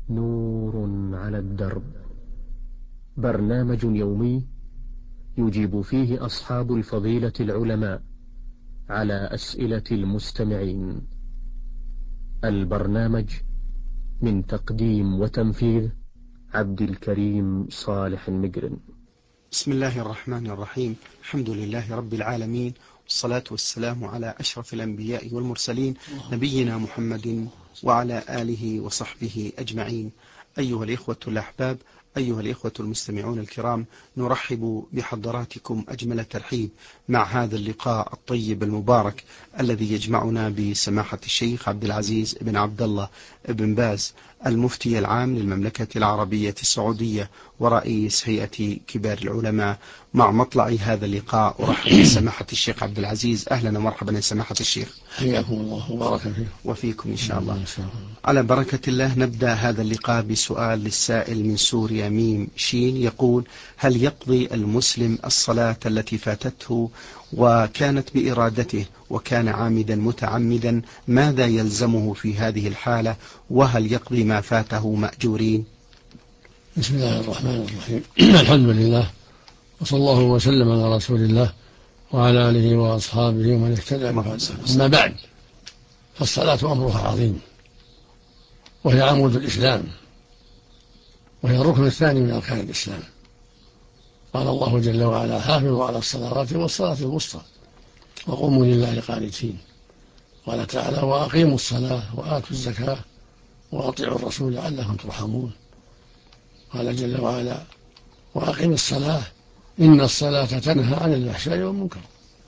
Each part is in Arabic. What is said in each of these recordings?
نور على الدرب، برنامج يومي يجيب فيه أصحاب الفضيلة العلماء على أسئلة المستمعين. البرنامج من تقديم وتنفيذ عبد الكريم صالح المقرن. بسم الله الرحمن الرحيم. الحمد لله رب العالمين، والصلاة والسلام على أشرف الأنبياء والمرسلين، نبينا محمد وعلى آله وصحبه أجمعين. أيها الإخوة الأحباب، أيها الإخوة المستمعون الكرام، نرحب بحضراتكم أجمل ترحيب مع هذا اللقاء الطيب المبارك الذي يجمعنا بسماحة الشيخ عبد العزيز بن عبد الله بن باز، المفتي العام للمملكة العربية السعودية ورئيس هيئة كبار العلماء. مع مطلع هذا اللقاء أرحب بسماحة الشيخ عبد العزيز. أهلا ومرحبا يا سماحة الشيخ. حياكم الله وبارك فيكم. وفيكم إن شاء الله. على بركة الله نبدأ هذا اللقاء بسؤال للسائل من سوريا ميم شين، يقول: هل يقضي المسلم الصلاة التي فاتته وكانت بإرادته وكان عامدا متعمدا؟ ماذا يلزمه في هذه الحالة؟ وهل يقضي ما فاته مأجورين؟ بسم الله الرحمن الرحيم. الحمد لله، وصلى الله وسلم على رسول الله وعلى آله وأصحابه ومن اهتدى بهداه. أما بعد، فالصلاة أمرها عظيم، وهي عمود الإسلام، وهي الركن الثاني من أركان الإسلام. قال الله جل وعلا: حافظوا على الصلوات والصلاة الوسطى وقوموا لله قانتين. قال تعالى: وأقيموا الصلاة وآتوا الزكاة وأطيعوا الرسول لعلكم ترحمون. قال جل وعلا: وأقم الصلاة إن الصلاة تنهى عن الفحشاء والمنكر.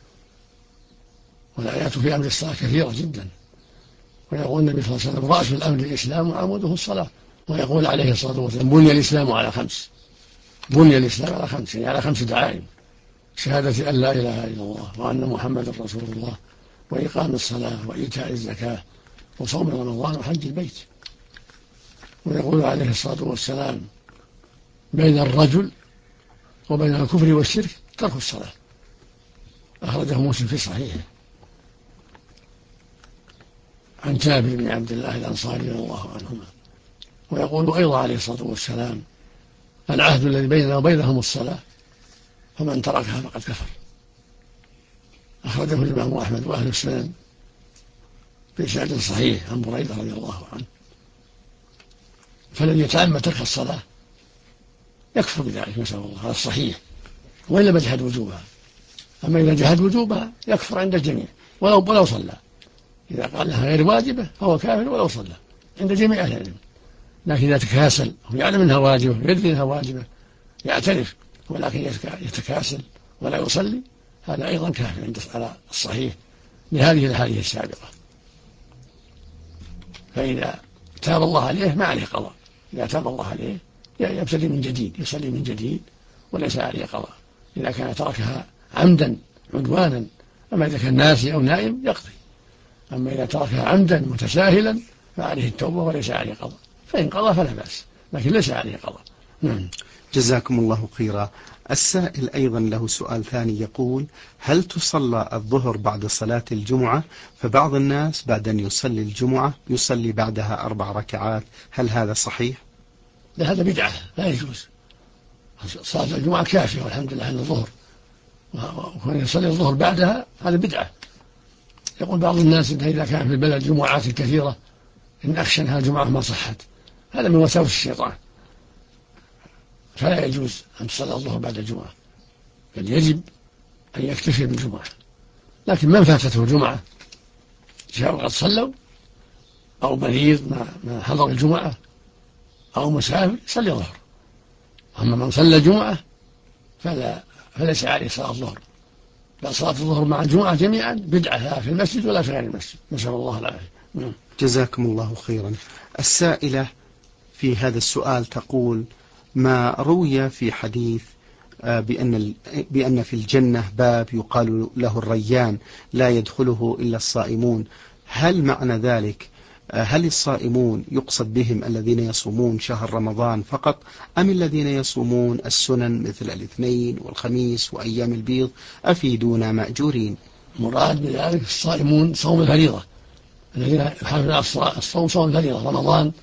والآيات في أمر الصلاة كثيرة جدا. ويقول النبي صلى الله عليه وسلم: رأس الأمر الإسلام وعموده الصلاة. ويقول عليه الصلاة والسلام: بني الإسلام على خمس. بني الإسلام على خمس، يعني على 5 دعائم: شهادة أن لا إله إلا الله وأن محمد رسول الله، وإقام الصلاة، وإيتاء الزكاة، وصوم رمضان، وحج البيت. ويقول عليه الصلاة والسلام: بين الرجل وبين الكفر والشرك ترك الصلاة. أخرجه مسلم في صحيحه عن جابر بن عبد الله الأنصاري رضي الله عنهما. ويقول أيضا عليه الصلاة والسلام: العهد الذي بيننا وبينهم الصلاة، فمن تركها فقد كفر. أخرجه الإمام أحمد وأهل السنن بإسناد صحيح عن بريدة رضي الله عنه. فالذي يتعمد ترك الصلاة يكفر بذلك، نسأل الله، على الصحيح، وإن لم يجحد وجوبها. أما إذا جحد وجوبها يكفر عند الجميع ولو صلى. إذا قال لها غير واجبة فهو كافر ولو صلى عند جميع أهل العلم. لكن إذا تكاسل ويعلم أنها واجبة ويدري أنها واجبة يعترف، ولكن يتكاسل ولا يصلي، هذا أيضا كافر عند على الصحيح لهذه الأحاديث السابقة. فإذا تاب الله عليه ما عليه قضاء. إذا تاب الله عليه يبتدي من جديد، يصلي من جديد وليس عليه قضاء إذا كان تركها عمدا عدوانا. أما إذا كان ناسي أو نائم يقضي. أما إذا تركها عمدا متساهلا فعليه التوبة وليس عليه قضاء، فإن قضى فلا بأس، لكن ليس عليه قضاء. جزاكم الله خيرا. السائل أيضا له سؤال ثاني، يقول: هل تصلى الظهر بعد صلاة الجمعة؟ فبعض الناس بعد أن يصلي الجمعة يصلي بعدها 4 ركعات، هل هذا صحيح؟ لا، هذا بدعة، لا يجوز. صلاة الجمعة كافية والحمد لله عن الظهر، وكان يصلي الظهر بعدها هذا بدعة. يقول بعض الناس إنه إذا كان في البلد جمعات كثيرة إن أخشى أنها جمعة ما صحت، هذا من وساوس الشيطان. فلا يجوز أن تصلي الظهر بعد الجمعة، بل يجب أن يكتفي بالجمعة. لكن من فاتته الجمعة جاءوا قد صلوا، أو مريض ما حضر الجمعة، أو مسافر، يصلي الظهر. أما من صلى الجمعة فليس عليه صلاة الظهر، بل صلاة الظهر مع الجمعة جميعا بدعة، لا في المسجد ولا في غير المسجد، نسأل الله العافية. جزاكم الله خيرا. السائلة في هذا السؤال تقول: ما روي في حديث بأن في الجنة باب يقال له الريان لا يدخله إلا الصائمون، هل معنى ذلك هل الصائمون يقصد بهم الذين يصومون شهر رمضان فقط، أم الذين يصومون السنن مثل الاثنين والخميس وأيام البيض؟ أفيدونا مأجورين. مراد بذلك الصائمون صوم الفريضة، الذين يحافظون على الصوم صوم الفريضة، رمضان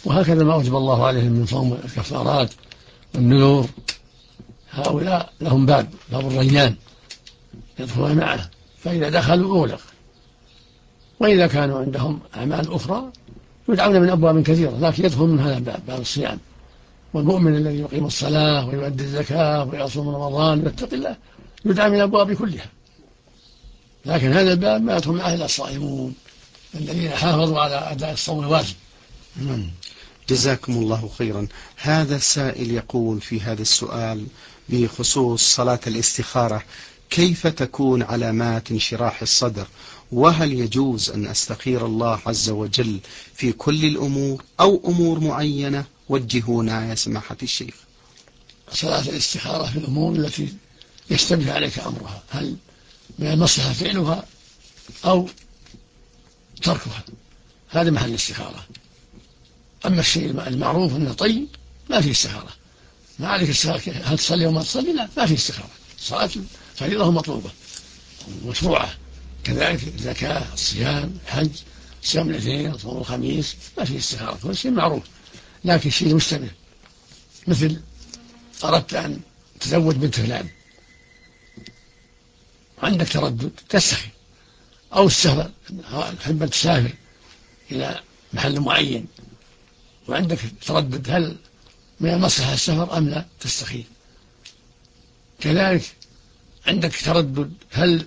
وهكذا ما أوجب الله عليهم من صوم الكفارات والنذور، هؤلاء لهم باب الريان يدخلون معه، فإذا دخلوا أغلق. وإذا كانوا عندهم أعمال أخرى يدعون من أبواب كثيرة، لكن يدخل من هذا الباب، باب الصيام. والمؤمن الذي يقيم الصلاة ويؤدي الزكاة ويصوم رمضان ويتقي الله يدعى من الأبواب كلها، لكن هذا الباب ما يدخل معه إلا الصائمون الذين حافظوا على أداء الصوم الواجب. جزاكم الله خيرا. هذا السائل يقول في هذا السؤال بخصوص صلاة الاستخارة: كيف تكون علامات انشراح الصدر؟ وهل يجوز أن أستخير الله عز وجل في كل الأمور أو أمور معينة؟ وجهونا يا سماحة الشيخ. صلاة الاستخارة في الأمور التي يشتبه عليك أمرها، هل من المصلحة فعلها أو تركها، هذا محل الاستخارة. أما الشيء المعروف أنه طيب ما فيه استخارة، ما عليك استخارة هل تصلي وما تصلي، لا ما فيه استخارة. الصلاة فريضة مطلوبة ومشروعة، كذلك الزكاة، الصيام، الحج، صيام الاثنين، صوم الخميس، ما فيه استخارة، كل شيء معروف. لكن الشيء مشتبه، مثل أردت أن تزوج بنت فلان وعندك تردد تستخير، أو السفر، تحب أن تسافر إلى محل معين وعندك تردد هل من المصلحة السفر أم لا، تستخير. كذلك عندك تردد هل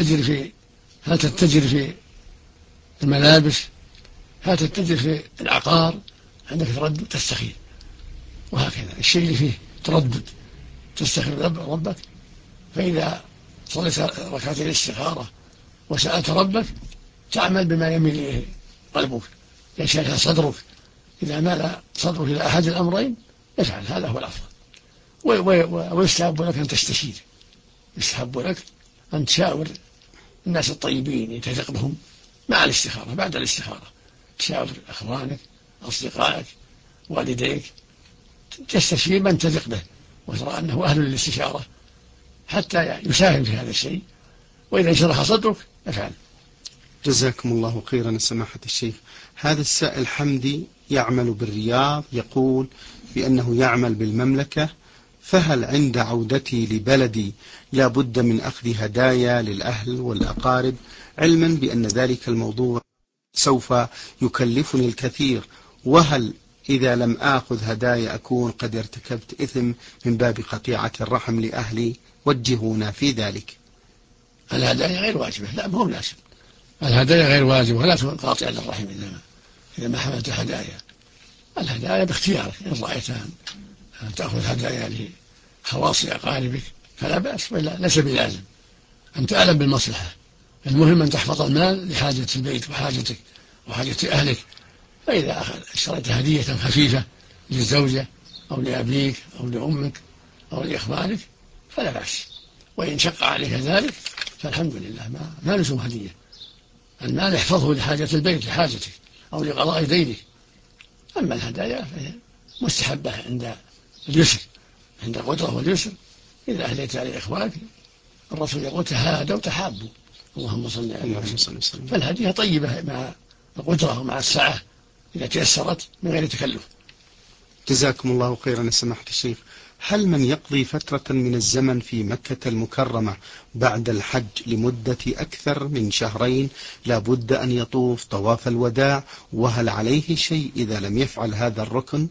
تتجر في الملابس، هل تتجر في العقار، عندك تردد تستخير. وهكذا الشيء اللي فيه تردد تستخير ربك. فإذا صليت ركعتين الاستخارة وسألت ربك تعمل بما يميل إليه قلبك، يشرح صدرك. إذا مال صدرك إلى أحد الأمرين افعل، هذا هو الأفضل. ويستحب لك أن تستشير، يستحب لك أن تشاور الناس الطيبين تثق بهم مع الاستخارة. بعد الاستخارة تشاور أخوانك، أصدقائك، والديك، تستشير من تثق به وترى أنه أهل للاستشارة حتى يساهم في هذا الشيء، وإذا انشرح صدرك افعل. جزاكم الله خيرا سماحة الشيخ. هذا السائل حمدي يعمل بالرياض، يقول بأنه يعمل بالمملكة، فهل عند عودتي لبلدي لا بد من أخذ هدايا للأهل والأقارب، علما بأن ذلك الموضوع سوف يكلفني الكثير؟ وهل إذا لم آخذ هدايا أكون قد ارتكبت إثم من باب قطيعة الرحم لأهلي؟ وجهونا في ذلك. الهدايا غير واجبة، لا مهم لازم. الهدايا غير واجبة ولا تكون قاطعة للرحم، إذا ما حملت هدايا. الهدايا باختيارك، إن رأيت أن تأخذ هدايا لخواص أقاربك فلا بأس، ولا ليس بلازم. أنت أعلم بالمصلحة، المهم أن تحفظ المال لحاجة البيت وحاجتك وحاجة أهلك. فإذا اشتريت هدية خفيفة للزوجة أو لأبيك أو لأمك أو لإخوانك فلا بأس، وإن شق عليك ذلك فالحمد لله، ما لزم هدية. المال احفظه لحاجة البيت لحاجتك أو لقضاء دينك. أما الهدايا فهي مستحبة عند اليسر، عند القدرة واليسر. إذا أهديت على إخوانك الرسول يقول تهادوا تحابوا، اللهم صل عليه وسلم. فالهدية طيبة مع القدرة ومع السعة إذا تيسرت من غير تكلف. جزاكم الله خيرا سماحة الشيخ. هل من يقضي فترة من الزمن في مكة المكرمة بعد الحج لمدة أكثر من شهرين لا بد أن يطوف طواف الوداع، وهل عليه شيء إذا لم يفعل هذا الركن؟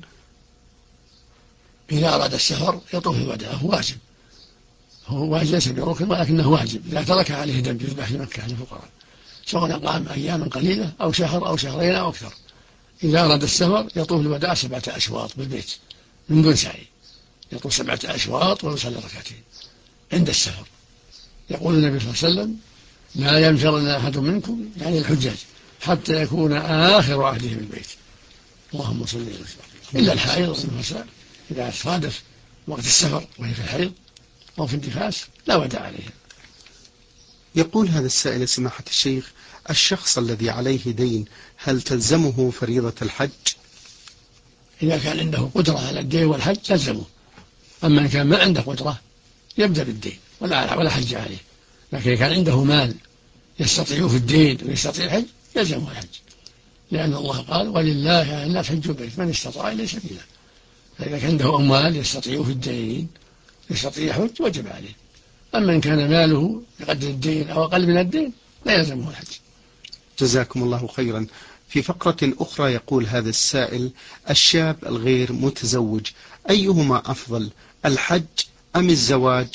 إذا أراد السفر يطوف الوداع، هو واجب، هو واجب ليس بركن ولكنه واجب. إذا ترك عليه دم يذبح في مكة للفقراء، سواء قام أياما قليلة أو شهر أو شهرين أو أكثر. إذا أراد السفر يطوف الوداع 7 أشواط بالبيت من دون سعي، يطوف 7 أشواط ويصلي ركعتين عند السفر. يقول النبي صلى الله عليه وسلم لا ينفرن أحد منكم، يعني الحجاج، حتى يكون آخر عهده بالبيت، اللهم صل وسلم. إلا الحائض والنفساء إذا صادف وقت السفر وهي في الحيض أو في النفاس لا وداع عليها. يقول هذا السائل سماحة الشيخ: الشخص الذي عليه دين هل تلزمه فريضة الحج؟ إذا كان عنده قدرة على الدين والحج تلزمه، أما إن كان ما عنده قدرة يبدأ بالدين ولا حج عليه. لكن إذا كان عنده مال يستطيع في الدين ويستطيع الحج يلزمه الحج. لأن الله قال ولله على الناس حج البيت من استطاع إليه سبيلا. فإذا كان عنده أموال يستطيع في الدين يستطيع يحج وجب عليه. أما إن كان ماله بقدر الدين أو أقل من الدين لا يلزمه الحج. جزاكم الله خيرا. في فقرة أخرى يقول هذا السائل: الشاب الغير متزوج أيهما أفضل، الحج أم الزواج؟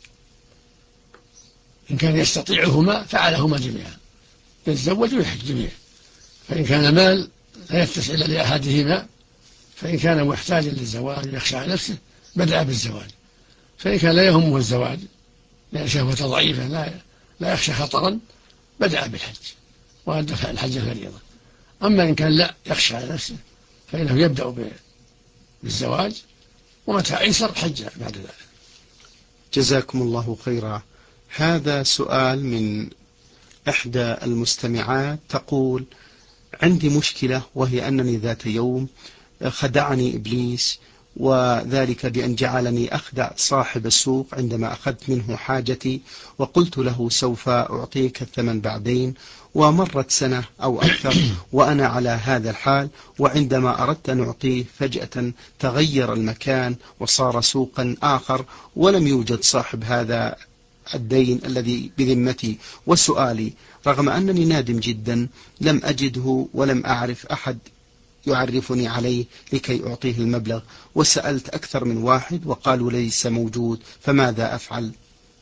إن كان يستطيعهما فعلهما جميعا، يتزوج ويحج جميعا. فإن كان مال لا يتسع إلا لأحدهما، فإن كان محتاجا للزواج يخشى على نفسه بدأ بالزواج. فإن كان لا يهمه الزواج لأن شهوته ضعيفة لا يخشى خطرا بدأ بالحج وأدى الحج فريضة. أما إن كان لا يخشى على نفسه فإنه يبدأ بالزواج ومتى أيسر حج بعد ذلك. جزاكم الله خيرا. هذا سؤال من إحدى المستمعات تقول: عندي مشكلة، وهي أنني ذات يوم خدعني إبليس، وذلك بأن جعلني أخدع صاحب السوق عندما أخذت منه حاجتي وقلت له سوف أعطيك الثمن بعدين، ومرت سنة أو أكثر وأنا على هذا الحال، وعندما أردت أن أعطيه فجأة تغير المكان وصار سوقا آخر ولم يوجد صاحب هذا الدين الذي بذمتي. وسؤالي: رغم أنني نادم جدا لم أجده ولم أعرف أحد يعرفني عليه لكي أعطيه المبلغ، وسألت أكثر من واحد وقالوا ليس موجود، فماذا أفعل؟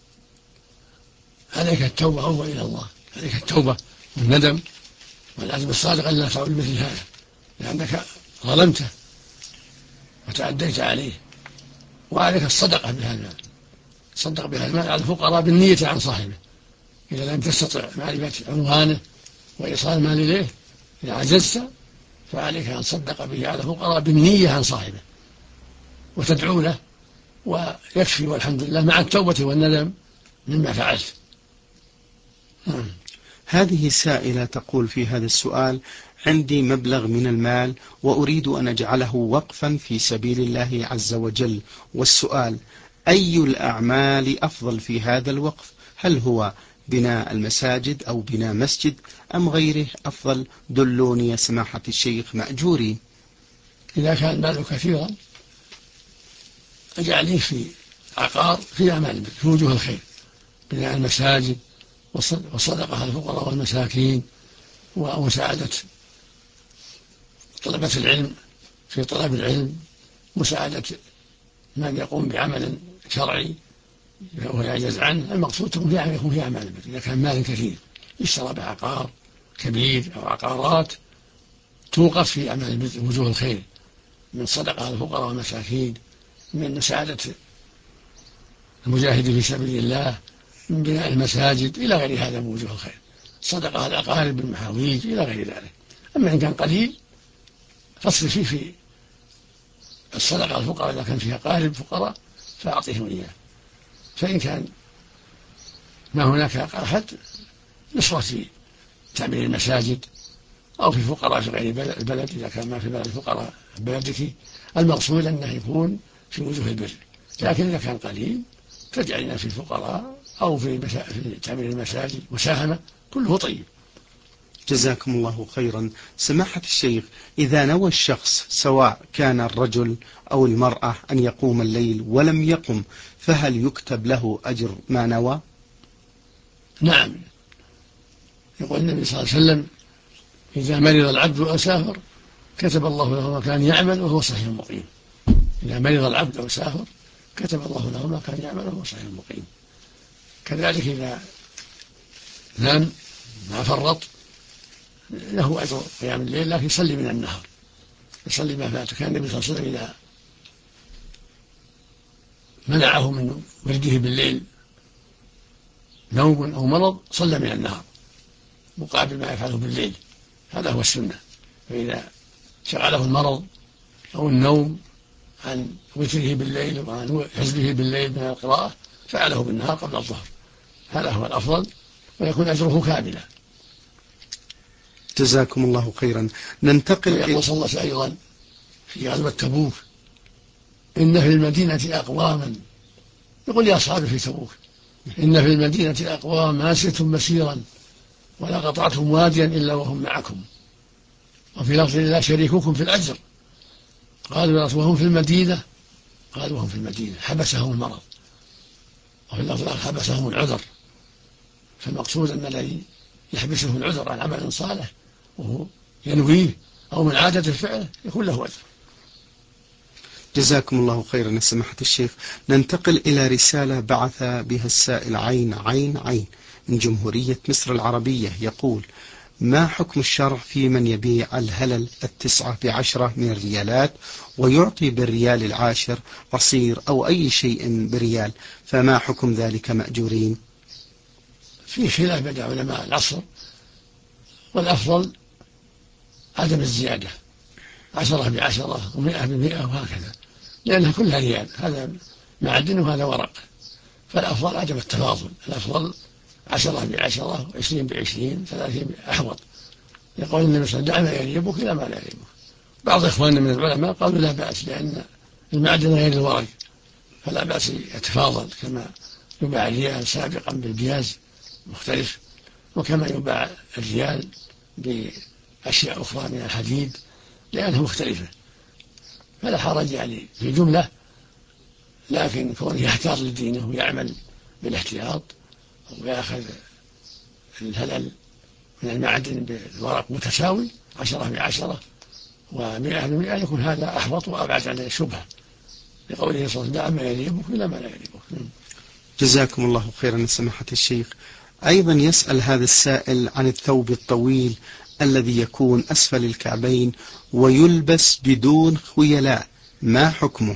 عليك التوبة أول إلى الله، عليك التوبة والندم والعزم الصادق أن لا تعود مثل هذا، لأنك ظلمته وتعديت عليه. وعليك الصدقة بهذا المال، تصدق بهذا المال على الفقراء بالنية عن صاحبه. إذا لم تستطع معرفة عنوانه وإيصال المال إليه، إذا عجزت فعليك أن تصدق به على الفقراء بالنية عن صاحبه وتدعو له، ويكفي والحمد لله مع التوبة والندم مما فعلت. هذه سائلة تقول في هذا السؤال: عندي مبلغ من المال وأريد أن أجعله وقفا في سبيل الله عز وجل، والسؤال: أي الأعمال أفضل في هذا الوقف؟ هل هو بناء المساجد أو بناء مسجد أم غيره أفضل؟ دلوني يا سماحة الشيخ مأجورين. إذا كان المال كثيرا اجعله في عقار في أعمال في وجوه الخير، بناء المساجد والصدقة على الفقراء والمساكين ومساعدة طلبة العلم في طلب العلم، مساعدة من يقوم بعمل شرعي ويعجز عنه. المقصود يكون في أعمال البر. إذا كان مال كثير اشترى بعقار كبير أو عقارات توقف في أعمال وجوه الخير، من صدقة على الفقراء والمساكين، من مساعدة المجاهدين في سبيل الله، من بناء المساجد إلى غير هذا من وجوه الخير، صدقة على الأقارب بالمحاويج إلى غير ذلك. أما إن كان قليل فاصرف فيه في الصدقة على الفقراء إذا كان فيها قارب فقراء فأعطيهم إياه. فإن كان ما هناك أحد يصرف في تعمير المساجد أو في فقراء في غير البلد إذا كان ما في بلد فقراء بلدك. المقصود أنه يكون في وجوه البر، لكن إذا كان قليل فاجعلنا في الفقراء أو في تعمير المساجد مساهمة، كله طيب. جزاكم الله خيرا. سماحة الشيخ، إذا نوى الشخص سواء كان الرجل أو المرأة أن يقوم الليل ولم يقم، فهل يكتب له أجر ما نوى؟ نعم، يقول النبي صلى الله عليه وسلم: إذا مرض العبد أو سافر كتب الله له ما كان يعمل وهو صحيح مقيم. إذا مرض العبد أو سافر كتب الله له ما كان يعمل وهو صحيح مقيم. كذلك إذا نام ما فرط له أجر قيام الليل، لكن يصلي من النهار، يصلي ما فاته. كان النبي صلى الله عليه وسلم إذا منعه من ورده بالليل نوم أو مرض صلى من النهار مقابل ما يفعله بالليل، هذا هو السنة. فإذا شغله المرض أو النوم عن وتره بالليل وعن حزبه بالليل من القراءة فعله بالنهار قبل الظهر، هذا هو الأفضل ويكون أجره كاملا. جزاكم الله خيرا. ننتقل يقول صلى الله عليه وسلم أيضا في غزوة تبوك: إن في المدينة أقواما، يقول يا أصحابي في تبوك: إن في المدينة أقوام ما سرتم مسيرا ولا قطعتم واديا إلا وهم معكم، وفي لفظ لا شريككم في الأجر. قالوا وهم في المدينة، قالوا وهم في المدينة حبسهم المرض. وفي اللفظ حبسهم العذر. فالمقصود أن الذي يحبسه العذر عن عمل صالح وهو ينويه أو من عادة فعله يكون له أجر. جزاكم الله خيرا سماحة الشيخ. ننتقل إلى رسالة بعث بها السائل عين من جمهورية مصر العربية، يقول: ما حكم الشرع في من يبيع الهلل 19 من الريالات ويعطي بالريال 10 عصير أو أي شيء بريال، فما حكم ذلك مأجورين؟ في خلاف بين علماء العصر، والأفضل عدم الزيادة، 10 ب10 و100 ب100 وهكذا، لأنها كلها ريال، هذا معدن وهذا ورق، فالأفضل عدم التفاضل، الأفضل 10 ب10 و20 ب20 30 أحوط. يقول النبي صلى الله عليه وسلم: دع ما يريبك إلى ما لا يريبك. بعض إخواننا من العلماء قالوا لا بأس، لأن المعدن غير الورق فلا بأس يتفاضل، كما يباع الريال سابقا بالبياز مختلف، وكما يباع الريال بأشياء أخرى من الحديد لأنها مختلفة، فلا حرج يعني في جملة، لكن كونه يحتاط لدينه ويعمل بالاحتياط ويأخذ الهلل من المعدن بالورق متساوي 10 ب10 و100 ب100 يكون هذا أحوط وأبعد عن الشبهة، لقوله صلى الله عليه وسلم: دع ما يريبك إلى ما لا يريبك. جزاكم الله خيرا سماحة الشيخ. أيضا يسأل هذا السائل عن الثوب الطويل الذي يكون أسفل الكعبين ويلبس بدون خيلاء، ما حكمه؟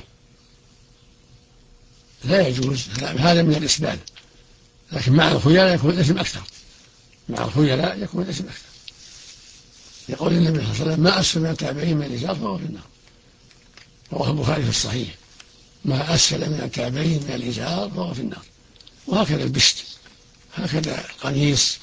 لا يجوز، هذا من الإسبال، لكن مع الخيلاء يكون الإثم أكثر، مع الخيلاء يكون الإثم أكثر. يقول النبي صلى الله عليه وسلم: ما أسفل من الكعبين من الإزار فهو في النار. رواه البخاري في الصحيح: ما أسفل من الكعبين من الإزار فهو في النار. وهكذا البشت، هكذا القميص،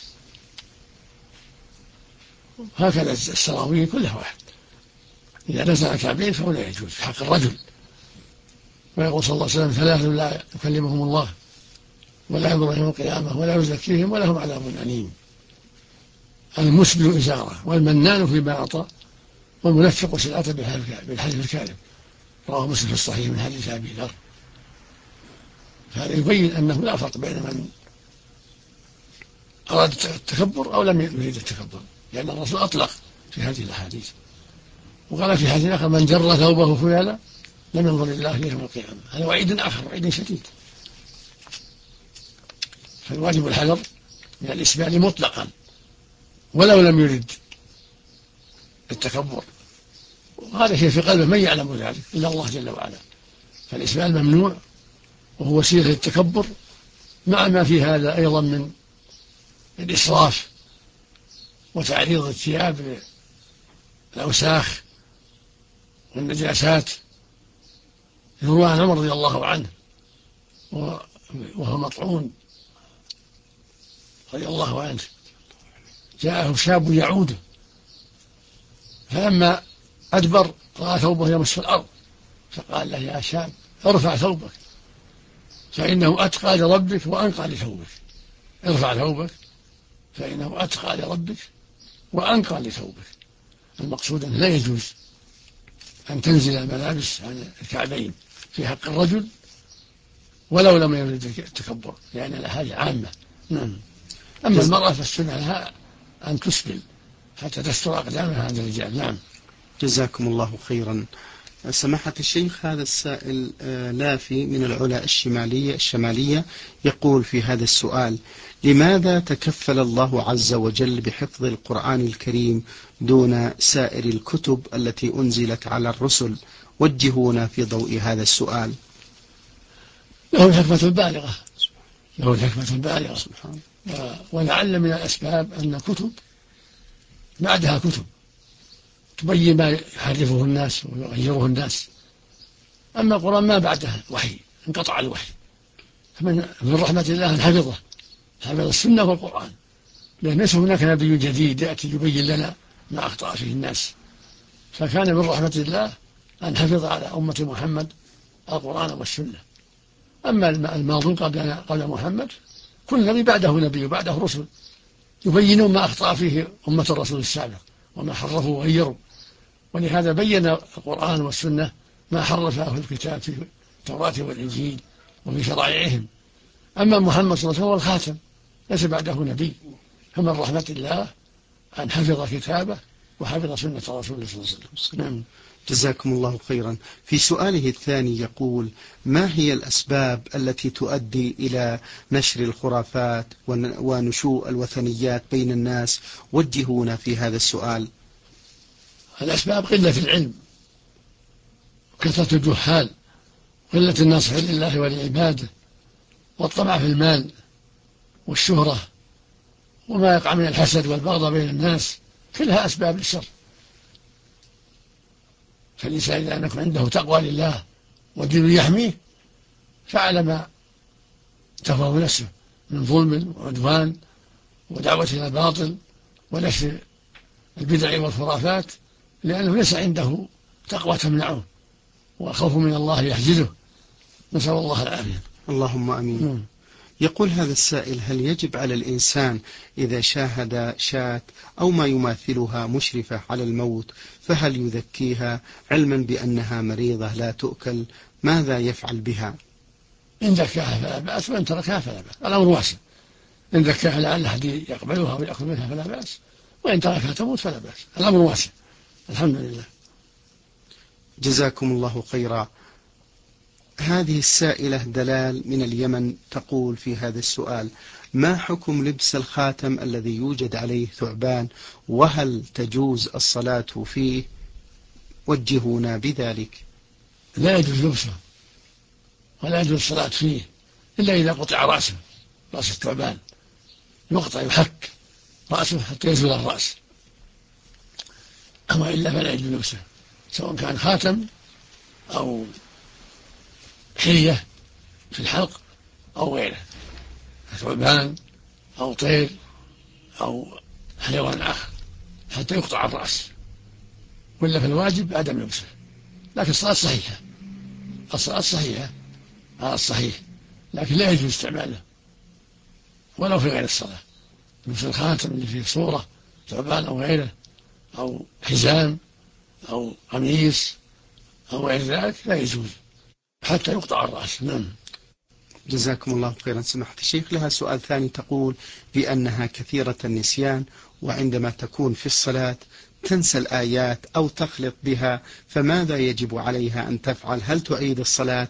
هكذا السراويل، كلها واحد. إذا نزل الكعبين فهو لا يجوز في حق الرجل. ويقول صلى الله عليه وسلم: 3 لا يكلمهم الله ولا ينظر يوم القيامة ولا يزكيهم ولهم عذاب أليم: المسبل إزاره، والمنان فيما أعطى، والمنفق سلعته بالحلف الكاذب. رواه مسلم في الصحيح من حديث أبي ذر. فهذا يبين أنه لا فرق بين من أراد التكبر أو لم يريد التكبر، لأن الرسول أطلق في هذه الأحاديث، وقال في حديث آخر: من جر ثوبه خيالا لم ينظر الله إليه يوم القيامة. هذا وعيد آخر، وعيد شديد. فالواجب الحذر من الإسبال مطلقا ولو لم يرد التكبر، وهذا شيء في قلبه من يعلم ذلك إلا الله جل وعلا. فالإسبال ممنوع، وهو وسيلة للتكبر، مع ما في هذا أيضا من الإسراف وتعريض الثياب للأوساخ والنجاسات. يروى عن عمر رضي الله عنه وهو مطعون رضي الله عنه، جاءه شاب يعوده، فلما أدبر رأى ثوبه يمس الأرض، فقال له: يا شاب، ارفع ثوبك فإنه أتقى لربك وأنقى لثوبك. ارفع ثوبك فإنه أتقى لربك وأنقى لثوبك. المقصود أن لا يجوز أن تنزل الملابس عن الكعبين في حق الرجل ولو لم يرد التكبر، لأن الأحاديث عامة. نعم. أما المرأة فالسنة لها أن تسبل حتى تستر أقدامها عند الرجال. نعم. جزاكم الله خيرا سماحة الشيخ. هذا السائل لافي من العلا الشمالية يقول في هذا السؤال: لماذا تكفل الله عز وجل بحفظ القرآن الكريم دون سائر الكتب التي أنزلت على الرسل؟ وجهونا في ضوء هذا السؤال. له الحكمة البالغة، ولعل من الأسباب أن كتب بعدها كتب تبين ما يحرفه الناس ويغيره الناس. أما القرآن ما بعده وحي، انقطع الوحي. من رحمة الله أن حفظ السنة والقرآن، لأن ليس هناك نبي جديد يأتي يبين لنا ما أخطأ فيه الناس، فكان من رحمة الله أن حفظ على أمة محمد القرآن والسنة. أما الماضون قبل محمد، كل نبي بعده نبي وبعده رسل يبينون ما أخطأ فيه أمة الرسول السابق وما حرفوا وغيروا. ولهذا بين القرآن والسنة ما حرفه الكتاب في التوراة والإنجيل وفي شرائعهم. أما محمد صلى الله عليه وسلم هو الخاتم، ليس بعده نبي، فمن رحمة الله أن حفظ كتابه وحفظ سنة رسوله صلى الله عليه وسلم. نعم. جزاكم الله خيرا. في سؤاله الثاني يقول: ما هي الأسباب التي تؤدي إلى نشر الخرافات ونشوء الوثنيات بين الناس؟ وجهونا في هذا السؤال. الأسباب قلة العلم، كثرة الجهال، قلة الناصح لله ولعباده، والطمع في المال والشهرة، وما يقع من الحسد والبغض بين الناس، كلها أسباب للشر. فالإنسان إذا لم يكن عنده تقوى لله ودين يحميه فعل ما تهواه نفسه من ظلم وعدوان ودعوة إلى الباطل ونشر البدع والخرافات، لأنه ليس عنده تقوى تمنعه وخوف من الله يحجزه، نسأل الله العافية. اللهم أمين. يقول هذا السائل: هل يجب على الإنسان إذا شاهد شاة أو ما يماثلها مشرفة على الموت فهل يذكيها علما بأنها مريضة لا تؤكل؟ ماذا يفعل بها؟ إن ذكاها فلا بأس، وإن تركها فلا بأس، الأمر واسع. إن ذكاها لعل أحد يقبلها ويأكل منها فلا بأس، وإن تركها تموت فلا بأس، الأمر واسع. الحمد لله. جزاكم الله خيرا. هذه السائلة دلال من اليمن تقول في هذا السؤال: ما حكم لبس الخاتم الذي يوجد عليه ثعبان، وهل تجوز الصلاة فيه؟ وجهونا بذلك. لا يجوز لبسه ولا يجوز الصلاة فيه إلا إذا قطع رأسه، رأس الثعبان يقطع يحك رأسه حتى يزول الرأس، أما إلا فلا يجوز لبسه، سواء كان خاتم أو حلية في الحلق أو غيره، ثعبان أو طير أو حيوان آخر، حتى يقطع الرأس، ولا في الواجب عدم لبسه. لكن الصلاة صحيحة، الصلاة صحيحة على الصحيح، لكن لا يجوز استعماله ولو في غير الصلاة. لبس الخاتم اللي فيه صورة ثعبان أو غيره، أو حزام أو قميص أو غير ذلك لا يجوز حتى يقطع الرأس. نعم. جزاكم الله خيرا سماحة الشيخ. لها سؤال ثاني تقول بأنها كثيرة النسيان، وعندما تكون في الصلاة تنسى الآيات أو تخلط بها، فماذا يجب عليها أن تفعل؟ هل تعيد الصلاة؟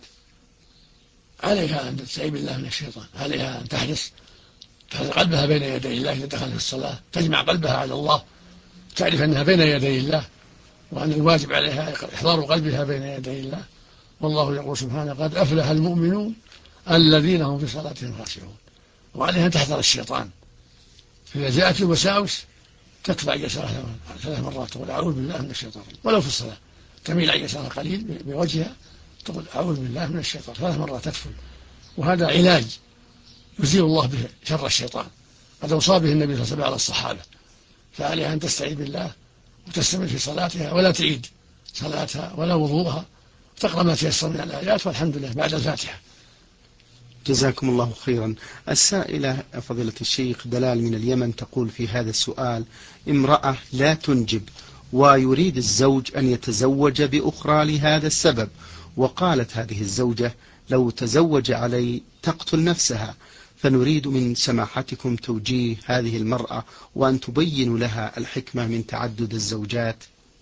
عليها أن تستعيذ بالله من الشيطان، عليها أن تحرص قلبها بين يدي الله إذا دخلت في الصلاة، تجمع قلبها على الله، تعرف أنها بين يدي الله وأن الواجب عليها إحضار قلبها بين يدي الله. والله يقول سبحانه: قد أفلح المؤمنون الذين هم في صلاتهم خاشعون. وعليها أن تحذر الشيطان، فإذا جاءت الوساوس تدفع يسارها 3 مرات تقول: أعوذ بالله من الشيطان، ولو في الصلاة تميل عن يسارها قليل بوجهها تقول: أعوذ بالله من الشيطان 3 مرات تكفل. وهذا علاج يزيل الله به شر الشيطان، قد أوصى به النبي صلى الله عليه وسلم على الصحابة. فعليها أن تستعيذ بالله وتستمر في صلاتها ولا تعيد صلاتها ولا وضوءها، تقرأ ما تيسر من الآيات، والحمد لله بعد الفاتحة. جزاكم الله خيرا. السائلة فضيلة الشيخ دلال من اليمن تقول في هذا السؤال: امرأة لا تنجب ويريد الزوج أن يتزوج بأخرى لهذا السبب، وقالت هذه الزوجة: لو تزوج علي تقتل نفسها، فنريد من سماحتكم توجيه هذه المرأة وأن تبين لها الحكمة من تعدد الزوجات.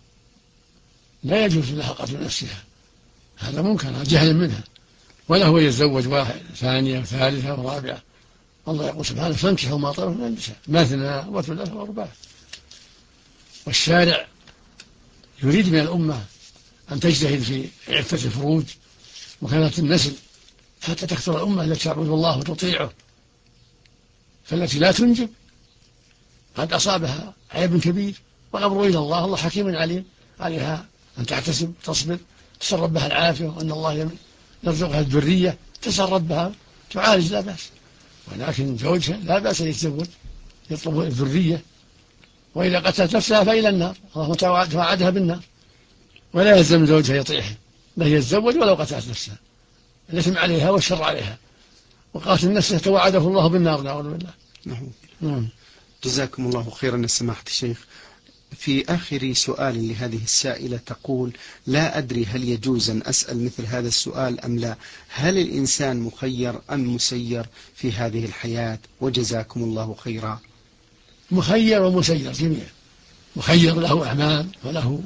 لا يجوز لها قتل نفسها، هذا منكر، جهل منها، ولا هو يتزوج واحد ثانية وثالثة ورابعة. الله يقول سبحانه: فانكحوا ما طاب من النساء مثنى وثلاث ورباع. والشارع يريد من الأمة أن تجتهد في عفة الفروج وكانت النسل حتى تكثر الأمة التي تعبد الله وتطيعه. فالتي لا تنجب قد أصابها عيب كبير، والأمر إلى الله، الله حكيم عليم، عليها أن تحتسب تصبر، تسأل ربها العافية، وأن الله يرزقها الذرية، تسأل ربها تعالج لا بأس. ولكن زوجها لا بأس أن يتزوج، يطلب الذرية، وإذا قتلت نفسها فإلى النار، الله توعدها بالنار، ولا يلزم زوجها يطيعها، بل يتزوج ولو قتلت نفسها، الإثم عليها والشر عليها، وقاتل نفسه توعده الله بالنار، نعوذ بالله. نعم. جزاكم الله خيرا سماحة الشيخ. في آخر سؤال لهذه السائلة تقول: لا أدري هل يجوز أن أسأل مثل هذا السؤال أم لا؟ هل الإنسان مخير أم مسير في هذه الحياة؟ وجزاكم الله خيرا. مخير ومسير جميعا. مخير له أعمال وله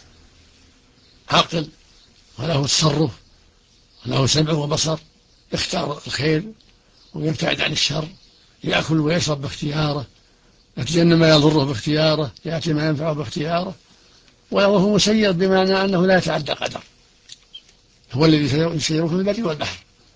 عقل وله تصرف وله سمع وبصر، يختار الخير ويبتعد عن الشر، يأكل ويشرب باختياره، يتجنب ما يضره باختياره، يأتي ما ينفعه باختياره. وهو مسير بمعنى أنه لا يتعدى قدر، هو الذي يسير في البر والبحر.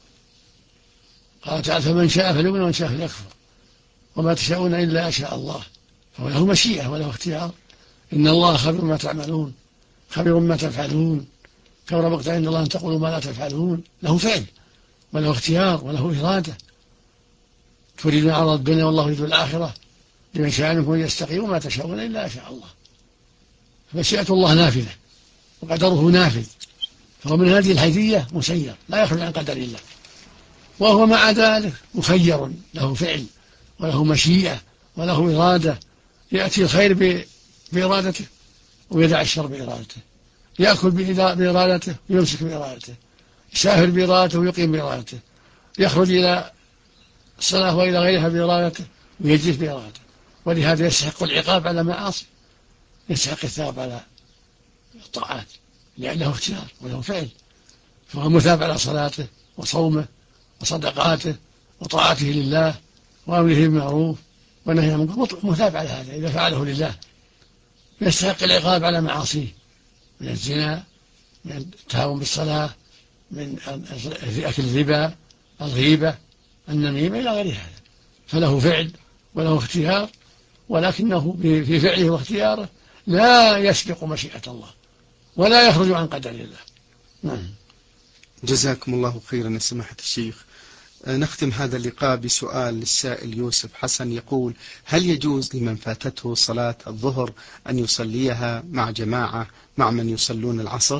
قال تعالى: فمن شاء فليؤمن ومن شاء فليكفر وما تشاءون إلا أن شاء الله. فهو له مشيئة وله اختيار. إن الله خبير ما تعملون خبير ما تفعلون كبر مقتا عند الله أن تقولوا ما لا تفعلون. له فعل وله اختيار وله إرادة. تريدون عرض الدنيا والله يريد الآخرة، لمن شاء منكم أن يستقيم وما تشاءون إلا أن شاء الله. فمشيئة الله نافذة وقدره نافذ، فهو من هذه الحيثية مسير لا يخرج عن قدر الله. وهو مع ذلك مخير، له فعل وله مشيئة وله إرادة. يأتي الخير بإرادته ويدع الشر بإرادته، يأكل بإرادته ويمسك بإرادته، يسافر بإرادته ويقيم بإرادته، يخرج إلى الصلاة وإلى غيرها بإرادته ويجلس بإرادته. ولهذا يستحق العقاب على معاصي، يستحق الثواب على الطاعات، لأنه اختيار وله فعل. فهو مثاب على صلاته وصومه وصدقاته وطاعته لله وأمره بالمعروف ونهيه عن المنكر، مثاب على هذا إذا فعله لله. يستحق العقاب على معاصيه من الزنا، من التهاون بالصلاة، من أكل الربا، الغيبة، النميمة، إلى غير هذا. فله فعل وله اختيار، ولكنه في فعله واختياره لا يسبق مشيئة الله ولا يخرج عن قدر الله. نعم. جزاكم الله خيرا يا سماحة الشيخ. نختم هذا اللقاء بسؤال للسائل يوسف حسن يقول: هل يجوز لمن فاتته صلاة الظهر أن يصليها مع جماعة مع من يصلون العصر؟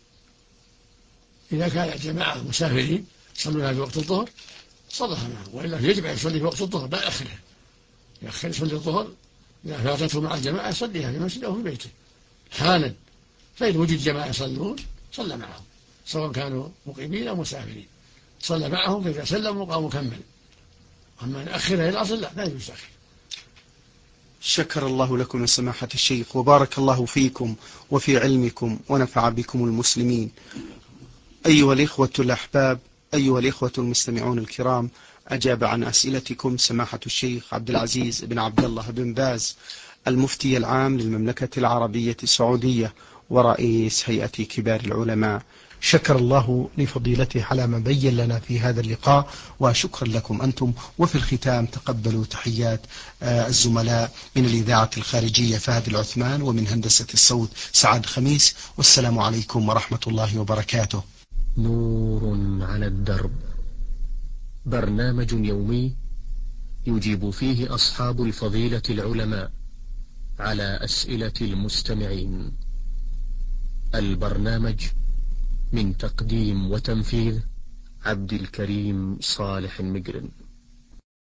إذا كان جماعة مسافرين يصلونها في وقت الظهر صلها معهم، وإلا يجب أن يصلي في وقت الظهر لا يأخرها. يأخر يصلي الظهر إذا فاتته مع الجماعة يصليها في مسجده أو في بيته حالا. فإن وجد جماعة يصلون صلى معهم سواء كانوا مقيمين أو مسافرين، صلى معهم فإذا سلموا قام مكمل. أما يأخرها إلى العصر لا يجوز تأخير. شكر الله لكم يا سماحة الشيخ، وبارك الله فيكم وفي علمكم ونفع بكم المسلمين. أيها الإخوة الأحباب، أيها الإخوة المستمعون الكرام، أجاب عن أسئلتكم سماحة الشيخ عبد العزيز بن عبد الله بن باز، المفتي العام للمملكة العربية السعودية ورئيس هيئة كبار العلماء. شكر الله لفضيلته على ما بين لنا في هذا اللقاء، وشكرا لكم أنتم. وفي الختام تقبلوا تحيات الزملاء من الإذاعة الخارجية فهد العثمان، ومن هندسة الصوت سعد خميس، والسلام عليكم ورحمة الله وبركاته. نور على الدرب، برنامج يومي يجيب فيه أصحاب الفضيلة العلماء على أسئلة المستمعين. البرنامج من تقديم وتنفيذ عبد الكريم صالح المقرن.